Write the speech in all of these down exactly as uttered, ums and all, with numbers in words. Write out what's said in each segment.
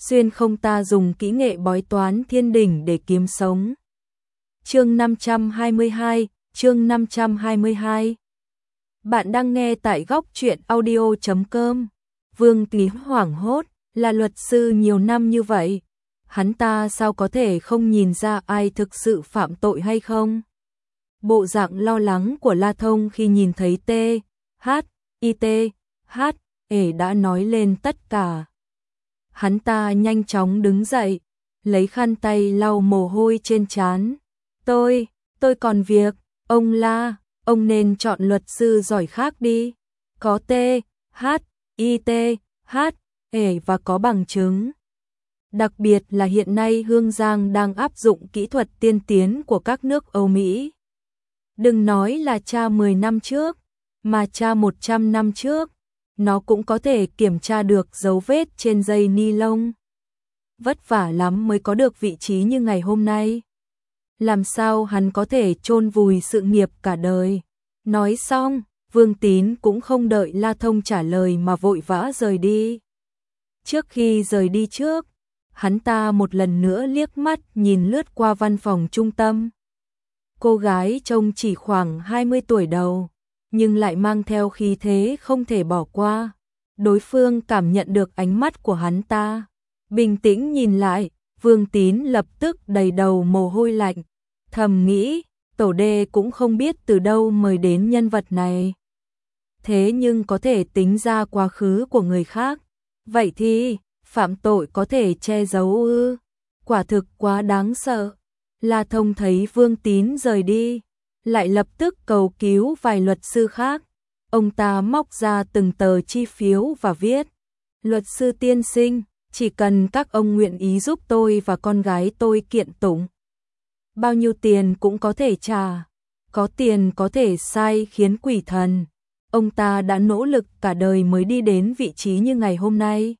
xuyên không ta dùng kỹ nghệ bói toán thiên đỉnh để kiếm sống. Chương năm trăm hai mươi hai, chương năm trăm hai mươi hai. Bạn đang nghe tại góc truyện audio chấm com. Vương Kỳ hoảng hốt, là luật sư nhiều năm như vậy, hắn ta sao có thể không nhìn ra ai thực sự phạm tội hay không? Bộ dạng lo lắng của La Thông khi nhìn thấy T, H, I T, H, ể đã nói lên tất cả. Hắn ta nhanh chóng đứng dậy, lấy khăn tay lau mồ hôi trên trán. Tôi, tôi còn việc, ông La, ông nên chọn luật sư giỏi khác đi. Có T, H, I T, H, ể và có bằng chứng. Đặc biệt là hiện nay Hương Giang đang áp dụng kỹ thuật tiên tiến của các nước Âu Mỹ. Đừng nói là tra mười năm trước, mà tra một trăm năm trước, nó cũng có thể kiểm tra được dấu vết trên dây ni lông. Vất vả lắm mới có được vị trí như ngày hôm nay. Làm sao hắn có thể chôn vùi sự nghiệp cả đời? Nói xong, Vương Tín cũng không đợi La Thông trả lời mà vội vã rời đi. Trước khi rời đi trước, hắn ta một lần nữa liếc mắt nhìn lướt qua văn phòng trung tâm. Cô gái trông chỉ khoảng hai mươi tuổi đầu, nhưng lại mang theo khí thế không thể bỏ qua. Đối phương cảm nhận được ánh mắt của hắn ta, bình tĩnh nhìn lại, Vương Tín lập tức đầy đầu mồ hôi lạnh, thầm nghĩ, tổ đê cũng không biết từ đâu mời đến nhân vật này. Thế nhưng có thể tính ra quá khứ của người khác, vậy thì phạm tội có thể che giấu ư? Quả thực quá đáng sợ. La Thông thấy Vương Tín rời đi, lại lập tức cầu cứu vài luật sư khác. Ông ta móc ra từng tờ chi phiếu và viết: luật sư tiên sinh, chỉ cần các ông nguyện ý giúp tôi và con gái tôi kiện tụng, bao nhiêu tiền cũng có thể trả. Có tiền có thể sai khiến quỷ thần. Ông ta đã nỗ lực cả đời mới đi đến vị trí như ngày hôm nay.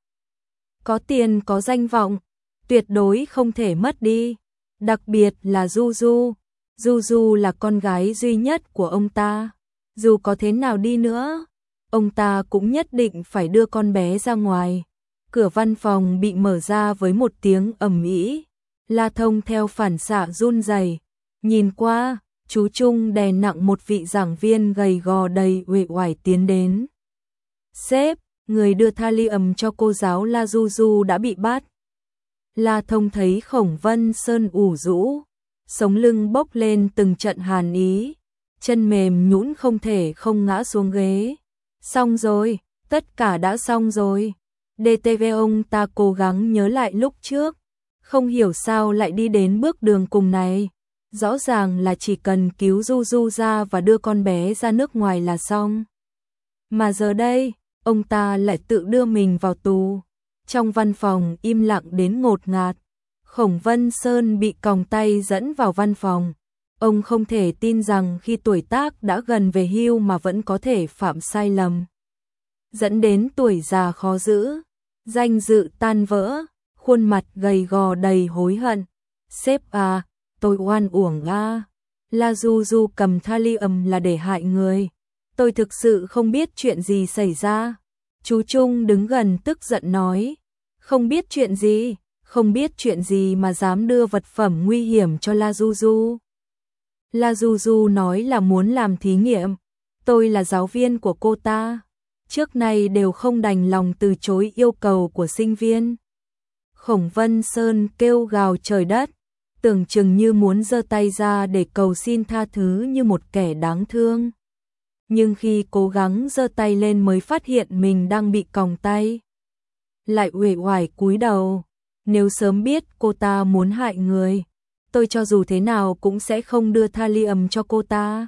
Có tiền có danh vọng, tuyệt đối không thể mất đi. Đặc biệt là Du Du. Du Du là con gái duy nhất của ông ta. Dù có thế nào đi nữa, ông ta cũng nhất định phải đưa con bé ra ngoài. Cửa văn phòng bị mở ra với một tiếng ầm ĩ. La Thông theo phản xạ run rẩy, nhìn qua, chú Trung đè nặng một vị giảng viên gầy gò đầy uể oải tiến đến. Sếp, người đưa thallium cho cô giáo La Du Du đã bị bắt. La Thông thấy Khổng Vân Sơn ủ rũ, sống lưng bốc lên từng trận hàn ý, chân mềm nhũn không thể không ngã xuống ghế. Xong rồi, tất cả đã xong rồi. đê tê vê ông ta cố gắng nhớ lại lúc trước, không hiểu sao lại đi đến bước đường cùng này. Rõ ràng là chỉ cần cứu Du Du ra và đưa con bé ra nước ngoài là xong. Mà giờ đây, ông ta lại tự đưa mình vào tù. Trong văn phòng im lặng đến ngột ngạt. Khổng Vân Sơn bị còng tay dẫn vào văn phòng. Ông không thể tin rằng khi tuổi tác đã gần về hưu mà vẫn có thể phạm sai lầm, dẫn đến tuổi già khó giữ, danh dự tan vỡ, khuôn mặt gầy gò đầy hối hận. Sếp à, tôi oan uổng à. La Du Du cầm thallium là để hại người. Tôi thực sự không biết chuyện gì xảy ra. Chú Trung đứng gần tức giận nói. Không biết chuyện gì, không biết chuyện gì mà dám đưa vật phẩm nguy hiểm cho La Du Du. La Du Du nói là muốn làm thí nghiệm. Tôi là giáo viên của cô ta, trước nay đều không đành lòng từ chối yêu cầu của sinh viên. Khổng Vân Sơn kêu gào trời đất, tưởng chừng như muốn giơ tay ra để cầu xin tha thứ như một kẻ đáng thương. Nhưng khi cố gắng giơ tay lên mới phát hiện mình đang bị còng tay, lại uể oải cúi đầu. Nếu sớm biết cô ta muốn hại người, tôi cho dù thế nào cũng sẽ không đưa thallium cho cô ta.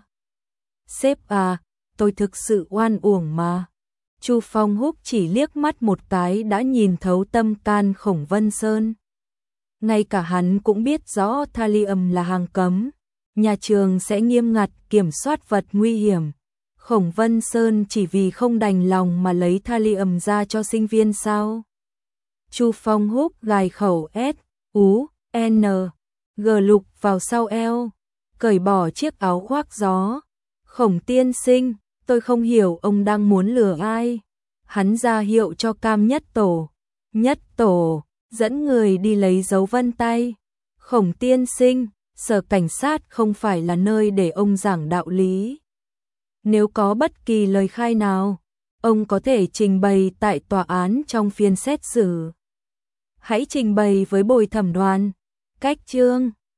Sếp à, tôi thực sự oan uổng mà. Chu Phong Húc chỉ liếc mắt một cái đã nhìn thấu tâm can Khổng Vân Sơn. Ngay cả hắn cũng biết rõ thallium là hàng cấm, nhà trường sẽ nghiêm ngặt kiểm soát vật nguy hiểm. Khổng Vân Sơn chỉ vì không đành lòng mà lấy thallium ra cho sinh viên sao? Chu Phong Húc gài khẩu S, U, N, G lục vào sau eo, cởi bỏ chiếc áo khoác gió. Khổng tiên sinh, tôi không hiểu ông đang muốn lừa ai. Hắn ra hiệu cho Cam Nhất Tổ. Nhất Tổ, dẫn người đi lấy dấu vân tay. Khổng tiên sinh, sở cảnh sát không phải là nơi để ông giảng đạo lý. Nếu có bất kỳ lời khai nào, ông có thể trình bày tại tòa án trong phiên xét xử. Hãy trình bày với bồi thẩm đoàn. Cách chương